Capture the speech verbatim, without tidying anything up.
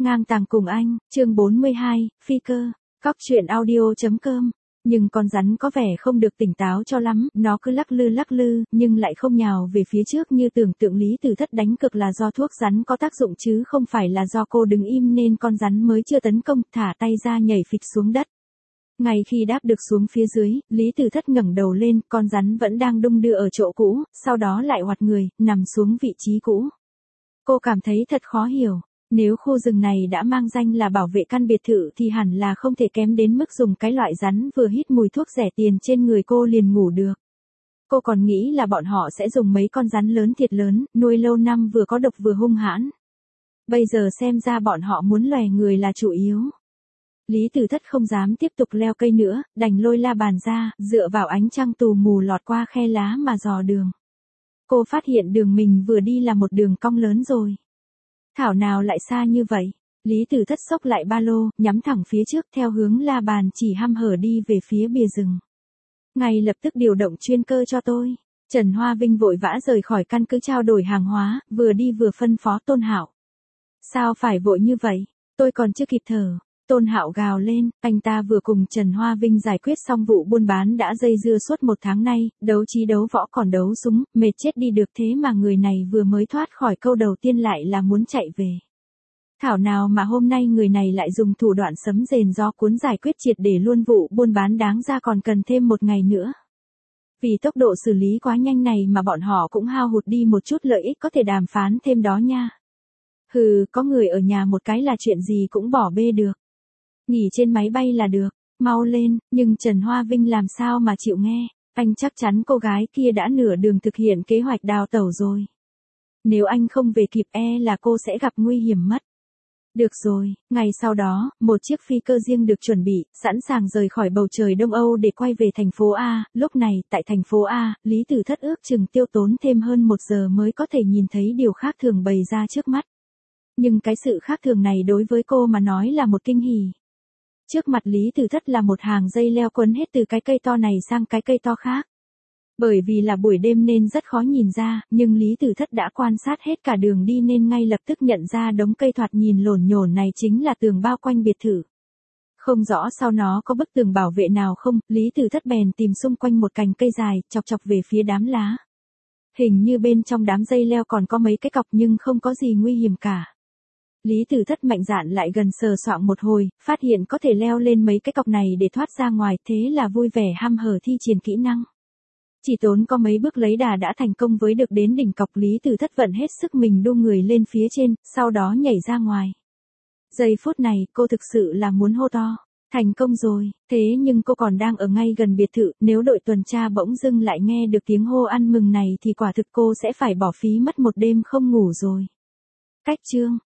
Ngang tàng cùng anh, chương bốn mươi hai, phi cơ, cóc truyện audio chấm com. Nhưng con rắn có vẻ không được tỉnh táo cho lắm, nó cứ lắc lư lắc lư, nhưng lại không nhào về phía trước như tưởng tượng. Lý Tử Thất đánh cực là do thuốc rắn có tác dụng chứ không phải là do cô đứng im nên con rắn mới chưa tấn công, thả tay ra nhảy phịch xuống đất. Ngay khi đáp được xuống phía dưới, Lý Tử Thất ngẩng đầu lên, con rắn vẫn đang đung đưa ở chỗ cũ, sau đó lại oặt người, nằm xuống vị trí cũ. Cô cảm thấy thật khó hiểu. Nếu khu rừng này đã mang danh là bảo vệ căn biệt thự thì hẳn là không thể kém đến mức dùng cái loại rắn vừa hít mùi thuốc rẻ tiền trên người cô liền ngủ được. Cô còn nghĩ là bọn họ sẽ dùng mấy con rắn lớn thiệt lớn, nuôi lâu năm vừa có độc vừa hung hãn. Bây giờ xem ra bọn họ muốn lòe người là chủ yếu. Lý Tử Thất không dám tiếp tục leo cây nữa, đành lôi la bàn ra, dựa vào ánh trăng tù mù lọt qua khe lá mà dò đường. Cô phát hiện đường mình vừa đi là một đường cong lớn rồi. Thảo nào lại xa như vậy? Lý Tử Thất xốc lại ba lô, nhắm thẳng phía trước theo hướng la bàn chỉ hăm hở đi về phía bìa rừng. Ngay lập tức điều động chuyên cơ cho tôi. Trần Hoa Vinh vội vã rời khỏi căn cứ trao đổi hàng hóa, vừa đi vừa phân phó Tôn Hạo. Sao phải vội như vậy? Tôi còn chưa kịp thở. Tôn Hạo gào lên, anh ta vừa cùng Trần Hoa Vinh giải quyết xong vụ buôn bán đã dây dưa suốt một tháng nay, đấu trí đấu võ còn đấu súng, mệt chết đi được, thế mà người này vừa mới thoát khỏi câu đầu tiên lại là muốn chạy về. Thảo nào mà hôm nay người này lại dùng thủ đoạn sấm rền gió cuốn giải quyết triệt để luôn vụ buôn bán, đáng ra còn cần thêm một ngày nữa. Vì tốc độ xử lý quá nhanh này mà bọn họ cũng hao hụt đi một chút lợi ích có thể đàm phán thêm đó nha. Hừ, có người ở nhà một cái là chuyện gì cũng bỏ bê được. Nghỉ trên máy bay là được, mau lên, nhưng Trần Hoa Vinh làm sao mà chịu nghe, anh chắc chắn cô gái kia đã nửa đường thực hiện kế hoạch đào tẩu rồi. Nếu anh không về kịp e là cô sẽ gặp nguy hiểm mất. Được rồi, ngày sau đó, một chiếc phi cơ riêng được chuẩn bị, sẵn sàng rời khỏi bầu trời Đông Âu để quay về thành phố A. Lúc này, tại thành phố A, Lý Tử Thất ước chừng tiêu tốn thêm hơn một giờ mới có thể nhìn thấy điều khác thường bày ra trước mắt. Nhưng cái sự khác thường này đối với cô mà nói là một kinh hỉ. Trước mặt Lý Tử Thất là một hàng dây leo quấn hết từ cái cây to này sang cái cây to khác. Bởi vì là buổi đêm nên rất khó nhìn ra, nhưng Lý Tử Thất đã quan sát hết cả đường đi nên ngay lập tức nhận ra đống cây thoạt nhìn lổn nhổn này chính là tường bao quanh biệt thự. Không rõ sau nó có bức tường bảo vệ nào không, Lý Tử Thất bèn tìm xung quanh một cành cây dài, chọc chọc về phía đám lá. Hình như bên trong đám dây leo còn có mấy cái cọc nhưng không có gì nguy hiểm cả. Lý Tử Thất mạnh dạn lại gần sờ soạng một hồi, phát hiện có thể leo lên mấy cái cọc này để thoát ra ngoài, thế là vui vẻ hăm hở thi triển kỹ năng. Chỉ tốn có mấy bước lấy đà đã thành công với được đến đỉnh cọc. Lý Tử Thất vận hết sức mình đu người lên phía trên, sau đó nhảy ra ngoài. Giây phút này cô thực sự là muốn hô to, thành công rồi, thế nhưng cô còn đang ở ngay gần biệt thự, nếu đội tuần tra bỗng dưng lại nghe được tiếng hô ăn mừng này thì quả thực cô sẽ phải bỏ phí mất một đêm không ngủ rồi. Cách chương